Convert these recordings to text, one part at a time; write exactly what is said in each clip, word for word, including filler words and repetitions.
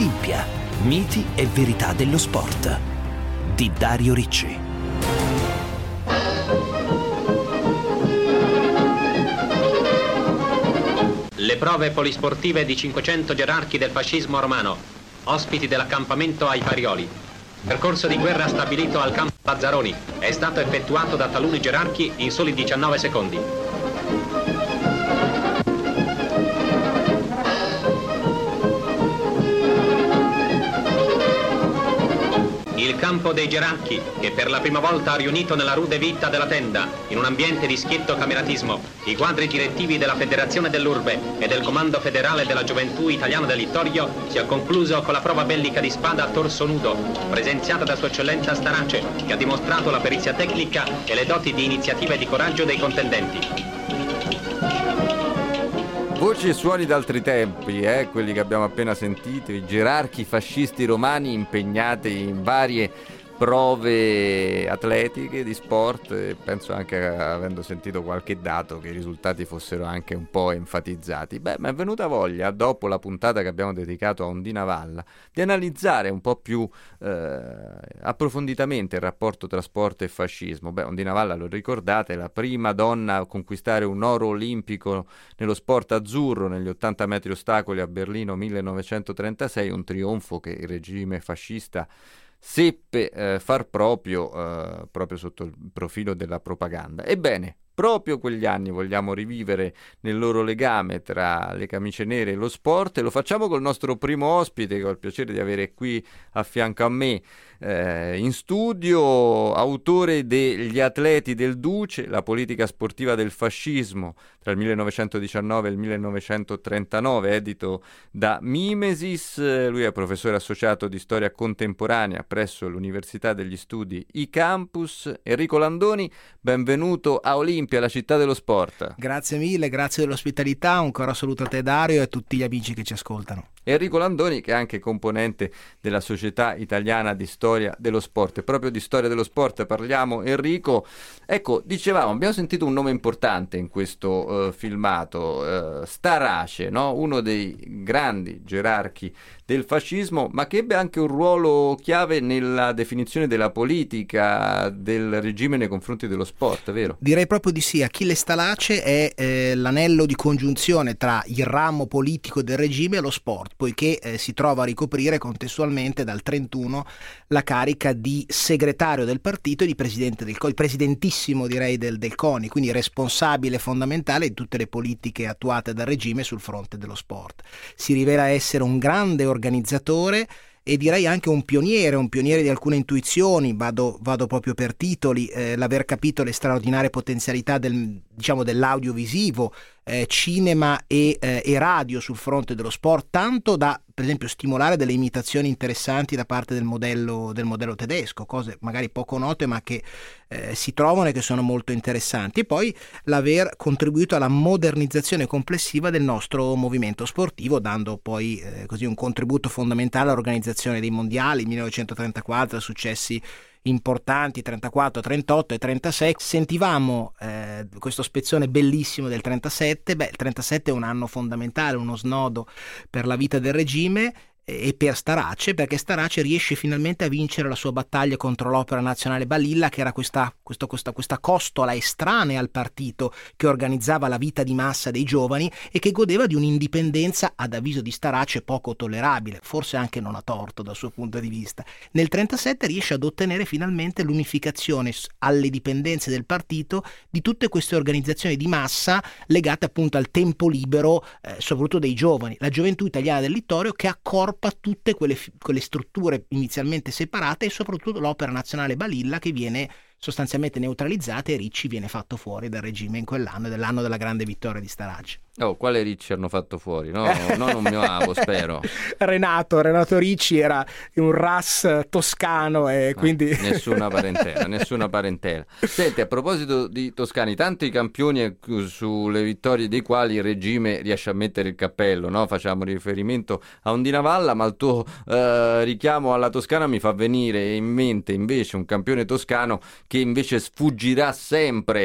Olimpia, miti e verità dello sport, di Dario Ricci. Le prove polisportive di cinquecento gerarchi del fascismo romano, ospiti dell'accampamento ai Farioli. Percorso di guerra stabilito al campo Lazzaroni è stato effettuato da taluni gerarchi in soli diciannove secondi. Il campo dei gerarchi, che per la prima volta ha riunito nella rude vita della tenda, in un ambiente di schietto cameratismo, i quadri direttivi della Federazione dell'Urbe e del Comando Federale della Gioventù Italiana del Littorio, si è concluso con la prova bellica di spada a torso nudo, presenziata da Sua Eccellenza Starace, che ha dimostrato la perizia tecnica e le doti di iniziativa e di coraggio dei contendenti. Voci e suoni d'altri tempi, eh? Quelli che abbiamo appena sentito, i gerarchi fascisti romani impegnati in varie prove atletiche di sport, e penso anche, avendo sentito qualche dato, che i risultati fossero anche un po' enfatizzati. Beh, mi è venuta voglia, dopo la puntata che abbiamo dedicato a Ondina Valla, di analizzare un po' più eh, approfonditamente il rapporto tra sport e fascismo. Beh, Ondina Valla, lo ricordate, è la prima donna a conquistare un oro olimpico nello sport azzurro negli ottanta metri ostacoli a Berlino millenovecentotrentasei, un trionfo che il regime fascista seppe eh, far proprio eh, proprio sotto il profilo della propaganda. Ebbene, proprio quegli anni vogliamo rivivere nel loro legame tra le camicie nere e lo sport, e lo facciamo col nostro primo ospite, che ho il piacere di avere qui a fianco a me eh, in studio, autore degli Atleti del Duce, la politica sportiva del fascismo tra il millenovecentodiciannove e il millenovecentotrentanove, edito da Mimesis. Lui è professore associato di storia contemporanea presso l'Università degli Studi I Campus. Enrico Landoni, benvenuto a Olimpia, la città dello sport. Grazie mille, grazie dell'ospitalità, un caro saluto a te Dario e a tutti gli amici che ci ascoltano. Enrico Landoni, che è anche componente della Società Italiana di Storia dello Sport. E proprio di storia dello sport parliamo, Enrico. Ecco, dicevamo, abbiamo sentito un nome importante in questo uh, filmato, uh, Starace, no? Uno dei grandi gerarchi del fascismo, ma che ebbe anche un ruolo chiave nella definizione della politica del regime nei confronti dello sport, vero? Direi proprio di sì. Achille Starace è eh, l'anello di congiunzione tra il ramo politico del regime e lo sport, poiché eh, si trova a ricoprire contestualmente dal trentuno la carica di segretario del partito e di presidente del CONI, presidentissimo direi del, del CONI, quindi responsabile fondamentale di tutte le politiche attuate dal regime sul fronte dello sport. Si rivela essere un grande organizzatore e direi anche un pioniere, un pioniere di alcune intuizioni. Vado, vado proprio per titoli, eh, l'aver capito le straordinarie potenzialità del, diciamo, dell'audiovisivo, eh, cinema e, eh, e radio sul fronte dello sport, tanto da per esempio stimolare delle imitazioni interessanti da parte del modello, del modello tedesco, cose magari poco note ma che eh, si trovano e che sono molto interessanti, e poi l'aver contribuito alla modernizzazione complessiva del nostro movimento sportivo, dando poi eh, così un contributo fondamentale all'organizzazione dei mondiali millenovecentotrentaquattro, successi importanti trentaquattro, trentotto e trentasei. Sentivamo eh, questo spezzone bellissimo del trentasette. Beh, il trentasette è un anno fondamentale, uno snodo per la vita del regime e per Starace, perché Starace riesce finalmente a vincere la sua battaglia contro l'Opera Nazionale Balilla, che era questa, questa, questa, questa costola estranea al partito che organizzava la vita di massa dei giovani e che godeva di un'indipendenza, ad avviso di Starace, poco tollerabile, forse anche non a torto dal suo punto di vista. Nel trentasette riesce ad ottenere finalmente l'unificazione alle dipendenze del partito di tutte queste organizzazioni di massa legate appunto al tempo libero, eh, soprattutto dei giovani, la Gioventù Italiana del Littorio, che accorpa tutte quelle, quelle strutture inizialmente separate, e soprattutto l'Opera Nazionale Balilla, che viene sostanzialmente neutralizzata, e Ricci viene fatto fuori dal regime in quell'anno, ed è l'anno della grande vittoria di Starace. Oh, quale Ricci hanno fatto fuori? No, non un mio avo, spero. Renato, Renato Ricci era un ras toscano e quindi... Ah, nessuna parentela, nessuna parentela. Senti, a proposito di toscani, tanti campioni sulle vittorie dei quali il regime riesce a mettere il cappello, no? Facciamo riferimento a Ondina Valla, ma il tuo eh, richiamo alla Toscana mi fa venire in mente invece un campione toscano che invece sfuggirà sempre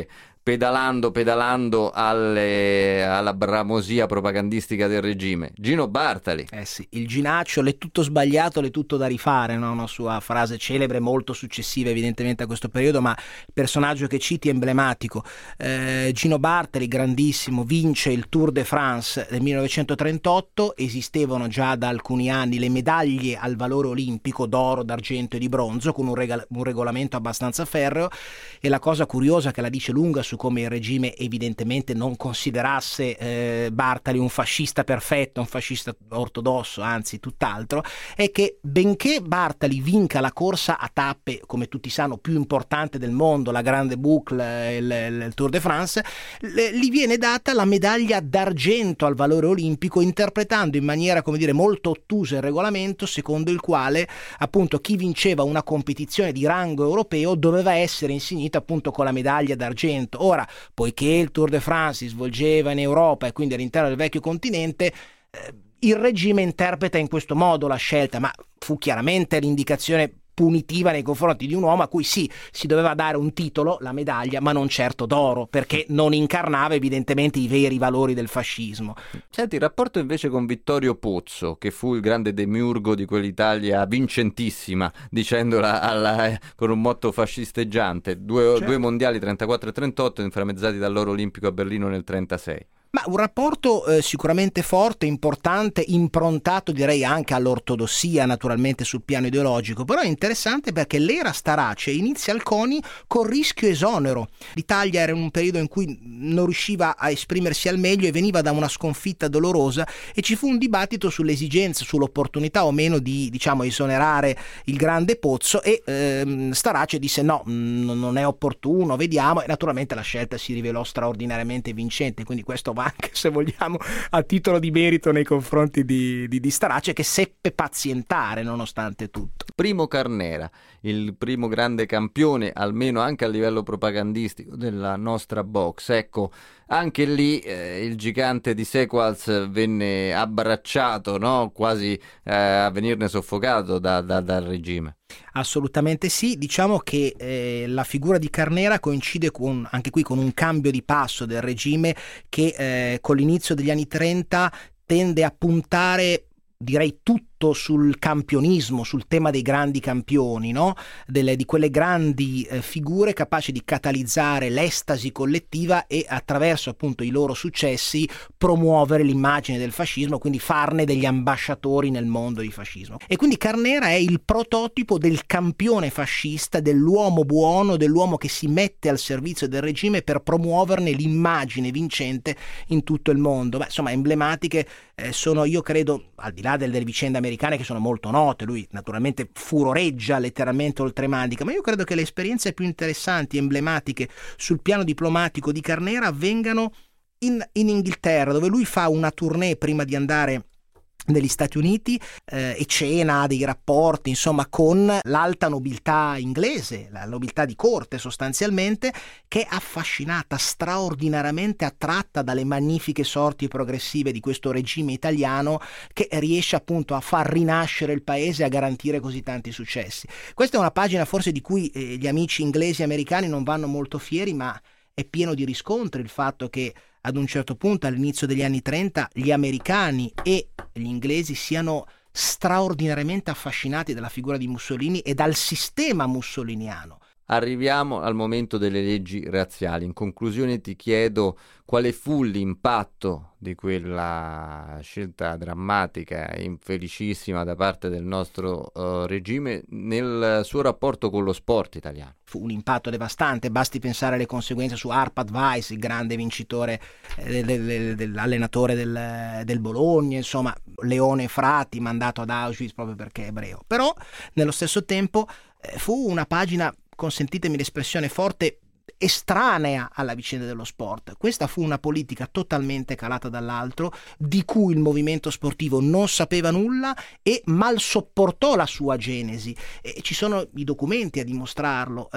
pedalando, pedalando alle, alla bramosia propagandistica del regime. Gino Bartali. Eh sì, il ginaccio, l'è tutto sbagliato, l'è tutto da rifare, no? Una sua frase celebre, molto successiva evidentemente a questo periodo, ma il personaggio che citi è emblematico. Eh, Gino Bartali, grandissimo, vince il Tour de France del millenovecentotrentotto, esistevano già da alcuni anni le medaglie al valore olimpico d'oro, d'argento e di bronzo, con un, regal- un regolamento abbastanza ferreo, e la cosa curiosa che la dice lunga su come il regime evidentemente non considerasse eh, Bartali un fascista perfetto, un fascista ortodosso, anzi tutt'altro, è che benché Bartali vinca la corsa a tappe, come tutti sanno, più importante del mondo, la Grande Boucle, il, il, il Tour de France, le, gli viene data la medaglia d'argento al valore olimpico, interpretando in maniera, come dire, molto ottusa il regolamento secondo il quale appunto chi vinceva una competizione di rango europeo doveva essere insignito appunto con la medaglia d'argento. Ora, poiché il Tour de France si svolgeva in Europa e quindi all'interno del vecchio continente, eh, il regime interpreta in questo modo la scelta, ma fu chiaramente l'indicazione punitiva nei confronti di un uomo a cui sì, si doveva dare un titolo, la medaglia, ma non certo d'oro, perché non incarnava evidentemente i veri valori del fascismo. Senti, il rapporto invece con Vittorio Pozzo, che fu il grande demiurgo di quell'Italia vincentissima, dicendola alla, con un motto fascisteggiante, due, certo. due mondiali trentaquattro e trentotto inframmezzati dall'oro olimpico a Berlino nel trentasei. Ma un rapporto eh, sicuramente forte, importante, improntato direi anche all'ortodossia, naturalmente sul piano ideologico, però è interessante perché l'era Starace inizia al CONI con rischio esonero. L'Italia era in un periodo in cui non riusciva a esprimersi al meglio e veniva da una sconfitta dolorosa, e ci fu un dibattito sull'esigenza, sull'opportunità o meno di, diciamo, esonerare il grande Pozzo, e ehm, Starace disse no, mh, non è opportuno, vediamo, e naturalmente la scelta si rivelò straordinariamente vincente, quindi questo va anche, se vogliamo, a titolo di merito nei confronti di, di, di Starace, che seppe pazientare nonostante tutto. Primo Carnera, il primo grande campione, almeno anche a livello propagandistico, della nostra box. Ecco, anche lì eh, il gigante di Sequals venne abbracciato, no? Quasi eh, a venirne soffocato da, da, dal regime. Assolutamente sì, diciamo che eh, la figura di Carnera coincide con, anche qui con un cambio di passo del regime che eh, con l'inizio degli anni trenta tende a puntare, direi, tutto sul campionismo, sul tema dei grandi campioni, no? Delle, di quelle grandi eh, figure capaci di catalizzare l'estasi collettiva e attraverso appunto i loro successi promuovere l'immagine del fascismo, quindi farne degli ambasciatori nel mondo di fascismo. E quindi Carnera è il prototipo del campione fascista, dell'uomo buono, dell'uomo che si mette al servizio del regime per promuoverne l'immagine vincente in tutto il mondo. Beh, insomma, emblematiche eh, sono, io credo, al di là delle, delle vicende americane che sono molto note, lui naturalmente furoreggia letteralmente oltremandica, ma io credo che le esperienze più interessanti, emblematiche sul piano diplomatico di Carnera avvengano in, in Inghilterra, dove lui fa una tournée prima di andare negli Stati Uniti eh, e cena dei rapporti insomma con l'alta nobiltà inglese, la nobiltà di corte sostanzialmente, che è affascinata, straordinariamente attratta dalle magnifiche sorti progressive di questo regime italiano che riesce appunto a far rinascere il paese e a garantire così tanti successi. Questa è una pagina forse di cui eh, gli amici inglesi e americani non vanno molto fieri, ma è pieno di riscontri il fatto che ad un certo punto, all'inizio degli anni trenta, gli americani e gli inglesi siano straordinariamente affascinati dalla figura di Mussolini e dal sistema mussoliniano. Arriviamo al momento delle leggi razziali. In conclusione ti chiedo quale fu l'impatto di quella scelta drammatica e infelicissima da parte del nostro uh, regime nel suo rapporto con lo sport italiano. Fu un impatto devastante, basti pensare alle conseguenze su Arpad Weiss, il grande vincitore, eh, del, del, dell'allenatore del, del Bologna, insomma Leone Frati mandato ad Auschwitz proprio perché è ebreo. Però nello stesso tempo eh, fu una pagina, consentitemi l'espressione forte, estranea alla vicenda dello sport. Questa fu una politica totalmente calata dall'altro, di cui il movimento sportivo non sapeva nulla e mal sopportò la sua genesi. E ci sono i documenti a dimostrarlo.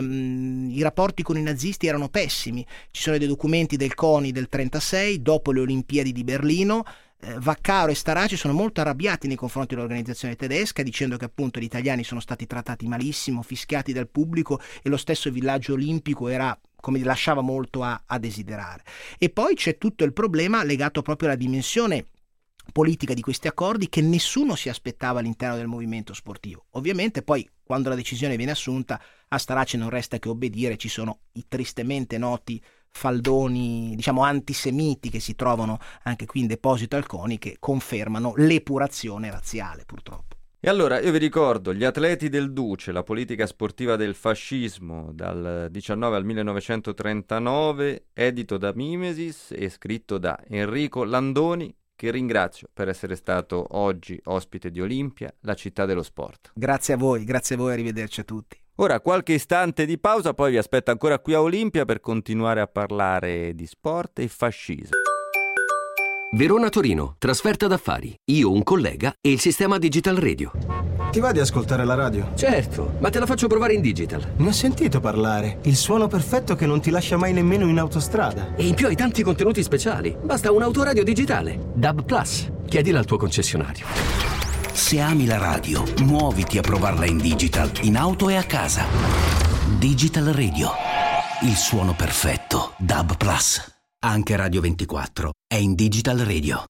Ehm, i rapporti con i nazisti erano pessimi. Ci sono dei documenti del CONI del trentasei, dopo le Olimpiadi di Berlino. Vaccaro e Starace sono molto arrabbiati nei confronti dell'organizzazione tedesca, dicendo che appunto gli italiani sono stati trattati malissimo, fischiati dal pubblico, e lo stesso villaggio olimpico era come dire, lasciava molto a, a desiderare. E poi c'è tutto il problema legato proprio alla dimensione politica di questi accordi che nessuno si aspettava all'interno del movimento sportivo. Ovviamente poi quando la decisione viene assunta a Starace non resta che obbedire, ci sono i tristemente noti faldoni, diciamo, antisemiti che si trovano anche qui in deposito al CONI, che confermano l'epurazione razziale, purtroppo. E allora io vi ricordo Gli atleti del Duce, la politica sportiva del fascismo, dal diciannove al millenovecentotrentanove, edito da Mimesis e scritto da Enrico Landoni, che ringrazio per essere stato oggi ospite di Olimpia, la città dello sport. Grazie a voi, grazie a voi, arrivederci a tutti. Ora qualche istante di pausa, poi vi aspetto ancora qui a Olimpia per continuare a parlare di sport e fascismo. Verona-Torino, trasferta d'affari. Io, un collega e il sistema Digital Radio. Ti va di ascoltare la radio? Certo, ma te la faccio provare in digital. Ne ho sentito parlare. Il suono perfetto che non ti lascia mai nemmeno in autostrada. E in più hai tanti contenuti speciali. Basta un autoradio digitale. D A B Plus. Chiedila al tuo concessionario. Se ami la radio, muoviti a provarla in digital, in auto e a casa. Digital Radio. Il suono perfetto. D A B Plus. Anche Radio ventiquattro è in Digital Radio.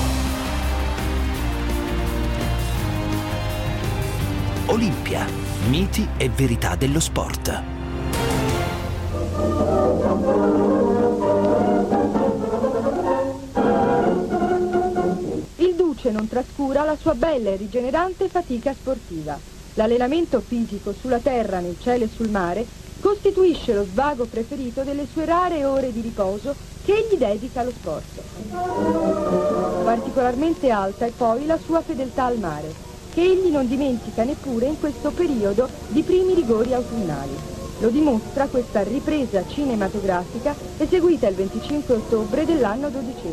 Olimpia. Miti e verità dello sport. Il Duce non trascura la sua bella e rigenerante fatica sportiva. L'allenamento fisico sulla terra, nel cielo e sul mare costituisce lo svago preferito delle sue rare ore di riposo che egli dedica allo sport. Particolarmente alta è poi la sua fedeltà al mare, che egli non dimentica neppure in questo periodo di primi rigori autunnali. Lo dimostra questa ripresa cinematografica eseguita il venticinque ottobre dell'anno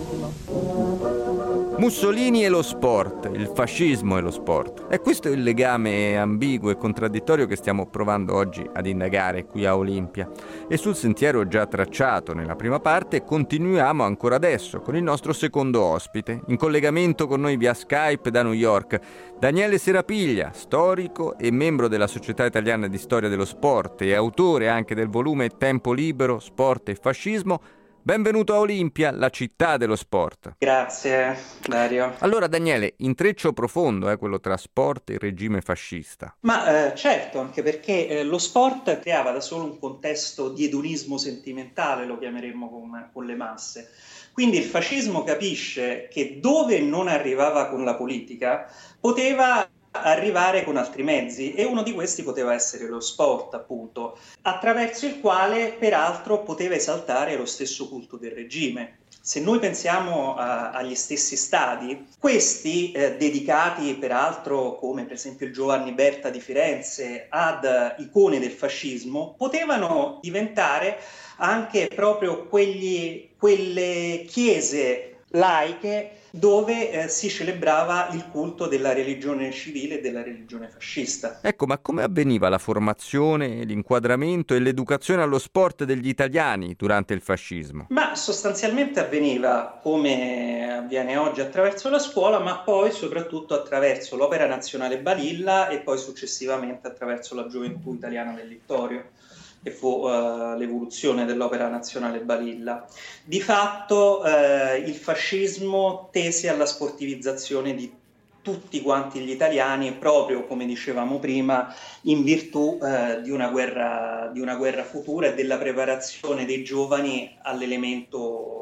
dodicesimo. Mussolini e lo sport, il fascismo e lo sport. E questo è il legame ambiguo e contraddittorio che stiamo provando oggi ad indagare qui a Olimpia. E sul sentiero già tracciato nella prima parte continuiamo ancora adesso con il nostro secondo ospite, in collegamento con noi via Skype da New York, Daniele Serapiglia, storico e membro della Società Italiana di Storia dello Sport e autore anche del volume Tempo Libero, Sport e Fascismo. Benvenuto a Olimpia, la città dello sport. Grazie, Dario. Allora, Daniele, intreccio profondo è quello tra sport e regime fascista. Ma eh, certo, anche perché eh, lo sport creava da solo un contesto di edonismo sentimentale, lo chiameremmo con, con le masse. Quindi il fascismo capisce che dove non arrivava con la politica, poteva arrivare con altri mezzi, e uno di questi poteva essere lo sport, appunto, attraverso il quale peraltro poteva esaltare lo stesso culto del regime. Se noi pensiamo a, agli stessi stadi, questi eh, dedicati peraltro, come per esempio il Giovanni Berta di Firenze, ad icone del fascismo, potevano diventare anche proprio quegli, quelle chiese laiche dove eh, si celebrava il culto della religione civile e della religione fascista. Ecco, ma come avveniva la formazione, l'inquadramento e l'educazione allo sport degli italiani durante il fascismo? Ma sostanzialmente avveniva come avviene oggi attraverso la scuola, ma poi soprattutto attraverso l'Opera Nazionale Balilla e poi successivamente attraverso la Gioventù Italiana del Littorio, che fu uh, l'evoluzione dell'Opera Nazionale Balilla. Di fatto uh, il fascismo tese alla sportivizzazione di tutti quanti gli italiani, proprio come dicevamo prima, in virtù uh, di una guerra, di una guerra futura e della preparazione dei giovani all'elemento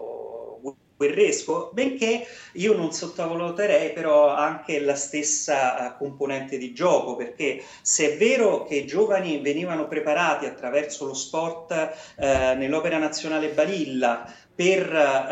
guerresco, benché io non sottovaluterei però anche la stessa uh, componente di gioco, perché se è vero che i giovani venivano preparati attraverso lo sport uh, nell'Opera Nazionale Balilla per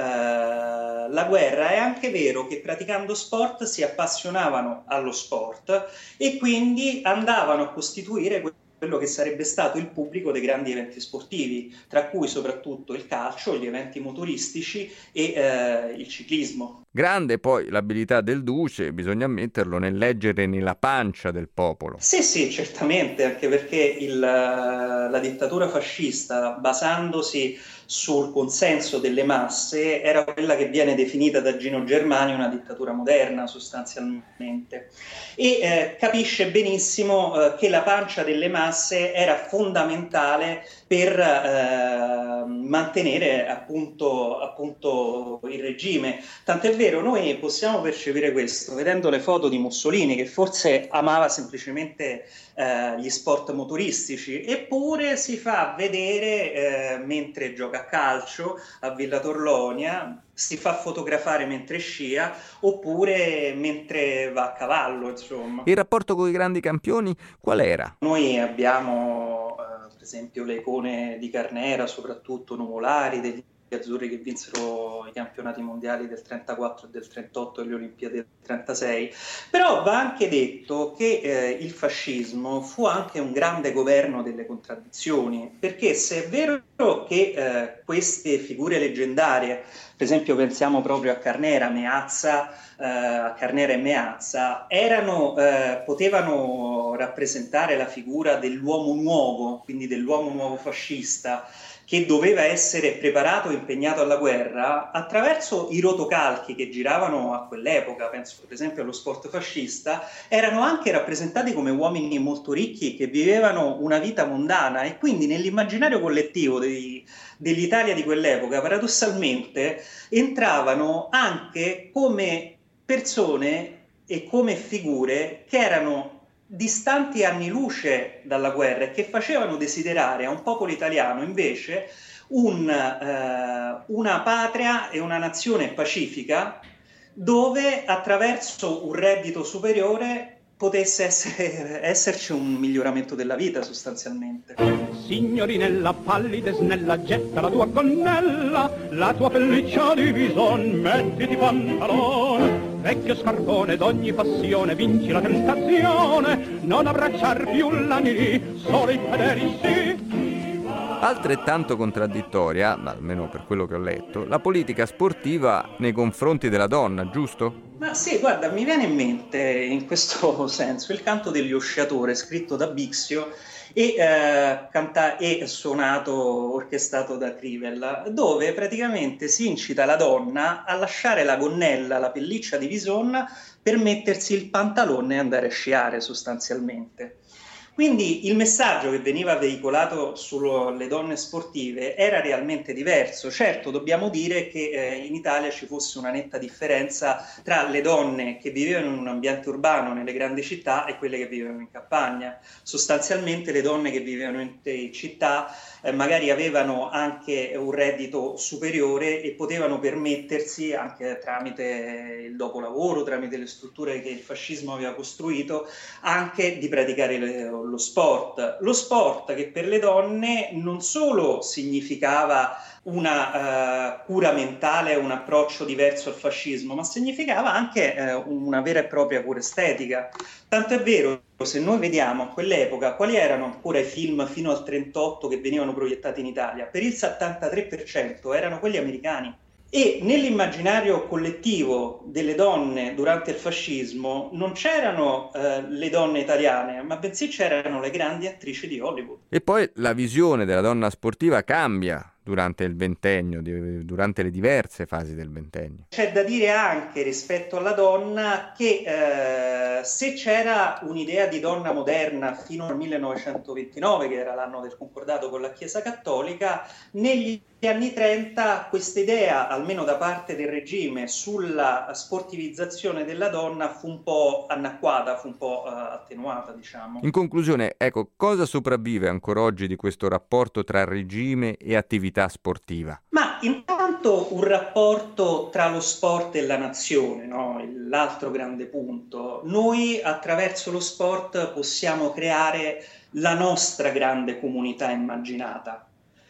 uh, la guerra, è anche vero che praticando sport si appassionavano allo sport e quindi andavano a costituire quello che sarebbe stato il pubblico dei grandi eventi sportivi, tra cui soprattutto il calcio, gli eventi motoristici e eh, il ciclismo. Grande poi l'abilità del Duce, bisogna metterlo nel leggere nella pancia del popolo. Sì, sì, certamente, anche perché il, la dittatura fascista, basandosi sul consenso delle masse era quella che viene definita da Gino Germani una dittatura moderna sostanzialmente, e eh, capisce benissimo eh, che la pancia delle masse era fondamentale per eh, mantenere appunto, appunto il regime. Tant'è vero, noi possiamo percepire questo vedendo le foto di Mussolini, che forse amava semplicemente eh, gli sport motoristici, eppure si fa vedere eh, mentre gioca a calcio a Villa Torlonia, si fa fotografare mentre scia oppure mentre va a cavallo, insomma. Il rapporto con i grandi campioni qual era? Noi abbiamo eh, per esempio le icone di Carnera, soprattutto Nuvolari, degli azzurri che vinsero i campionati mondiali del trentaquattro e del trentotto e le Olimpiadi del trentasei, però va anche detto che eh, il fascismo fu anche un grande governo delle contraddizioni, perché se è vero che eh, queste figure leggendarie, per esempio pensiamo proprio a Carnera, Meazza, eh, a Carnera e Meazza, erano, eh, potevano rappresentare la figura dell'uomo nuovo, quindi dell'uomo nuovo fascista, che doveva essere preparato e impegnato alla guerra, attraverso i rotocalchi che giravano a quell'epoca, penso per esempio allo sport fascista, erano anche rappresentati come uomini molto ricchi che vivevano una vita mondana, e quindi nell'immaginario collettivo dei, dell'Italia di quell'epoca paradossalmente entravano anche come persone e come figure che erano distanti anni luce dalla guerra e che facevano desiderare a un popolo italiano invece un, eh, una patria e una nazione pacifica, dove attraverso un reddito superiore potesse essere, esserci un miglioramento della vita sostanzialmente. Signorinella pallide snella, getta la tua gonnella, la tua pelliccia di bison, mettiti pantalone. Vecchio scarpone d'ogni passione, vinci la tentazione, non abbracciar più l'anni, solo i fedeli sì. Altrettanto contraddittoria, almeno per quello che ho letto, la politica sportiva nei confronti della donna, giusto? Ma sì, guarda, mi viene in mente in questo senso il canto degli osciatori, scritto da Bixio e, eh, canta- e suonato, orchestrato da Crivel, dove praticamente si incita la donna a lasciare la gonnella, la pelliccia di bison, per mettersi il pantalone e andare a sciare sostanzialmente. Quindi il messaggio che veniva veicolato sulle donne sportive era realmente diverso. Certo, dobbiamo dire che eh, in Italia ci fosse una netta differenza tra le donne che vivevano in un ambiente urbano nelle grandi città e quelle che vivevano in campagna. Sostanzialmente le donne che vivevano in, in città eh, magari avevano anche un reddito superiore e potevano permettersi, anche tramite il dopolavoro, tramite le strutture che il fascismo aveva costruito, anche di praticare le lo sport. Lo sport che per le donne non solo significava una uh, cura mentale, un approccio diverso al fascismo, ma significava anche uh, una vera e propria cura estetica. Tanto è vero, se noi vediamo a quell'epoca quali erano ancora i film fino al trentotto che venivano proiettati in Italia, per il settantatré per cento erano quelli americani. E nell'immaginario collettivo delle donne durante il fascismo non c'erano eh, le donne italiane, ma bensì c'erano le grandi attrici di Hollywood. E poi la visione della donna sportiva cambia durante il ventennio, durante le diverse fasi del ventennio. C'è da dire anche rispetto alla donna che eh, se c'era un'idea di donna moderna fino al millenovecentoventinove, che era l'anno del concordato con la Chiesa Cattolica, negli anni trenta questa idea, almeno da parte del regime, sulla sportivizzazione della donna fu un po' annacquata, fu un po' uh, attenuata, diciamo. In conclusione, ecco, cosa sopravvive ancora oggi di questo rapporto tra regime e attività sportiva? Ma intanto un rapporto tra lo sport e la nazione, no? L'altro grande punto. Noi attraverso lo sport possiamo creare la nostra grande comunità immaginata.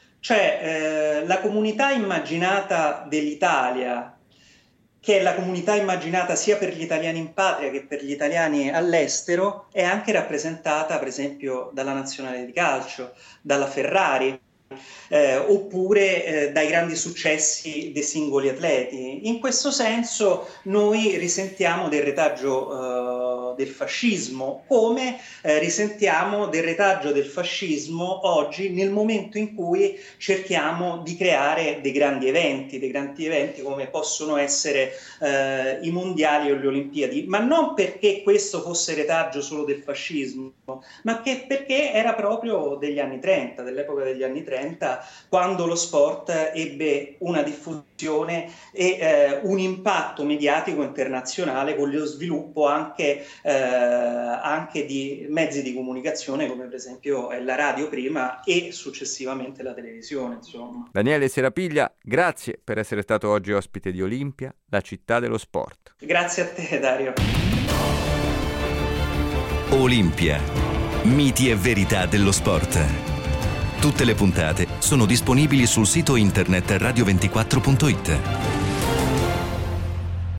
Cioè eh, la comunità immaginata dell'Italia, che è la comunità immaginata sia per gli italiani in patria che per gli italiani all'estero, è anche rappresentata per esempio dalla nazionale di calcio, dalla Ferrari, eh, oppure eh, dai grandi successi dei singoli atleti. In questo senso noi risentiamo del retaggio eh, del fascismo, come eh, risentiamo del retaggio del fascismo oggi nel momento in cui cerchiamo di creare dei grandi eventi, dei grandi eventi come possono essere eh, i mondiali o le Olimpiadi, ma non perché questo fosse retaggio solo del fascismo, ma che perché era proprio degli anni trenta, dell'epoca degli anni trenta, quando lo sport ebbe una diffusione e eh, un impatto mediatico internazionale, con lo sviluppo anche, eh, anche di mezzi di comunicazione come per esempio la radio prima e successivamente la televisione, insomma. Daniele Serapiglia, grazie per essere stato oggi ospite di Olimpia, la città dello sport. Grazie a te, Dario. Olimpia, miti e verità dello sport. Tutte le puntate sono disponibili sul sito internet radio ventiquattro punto it.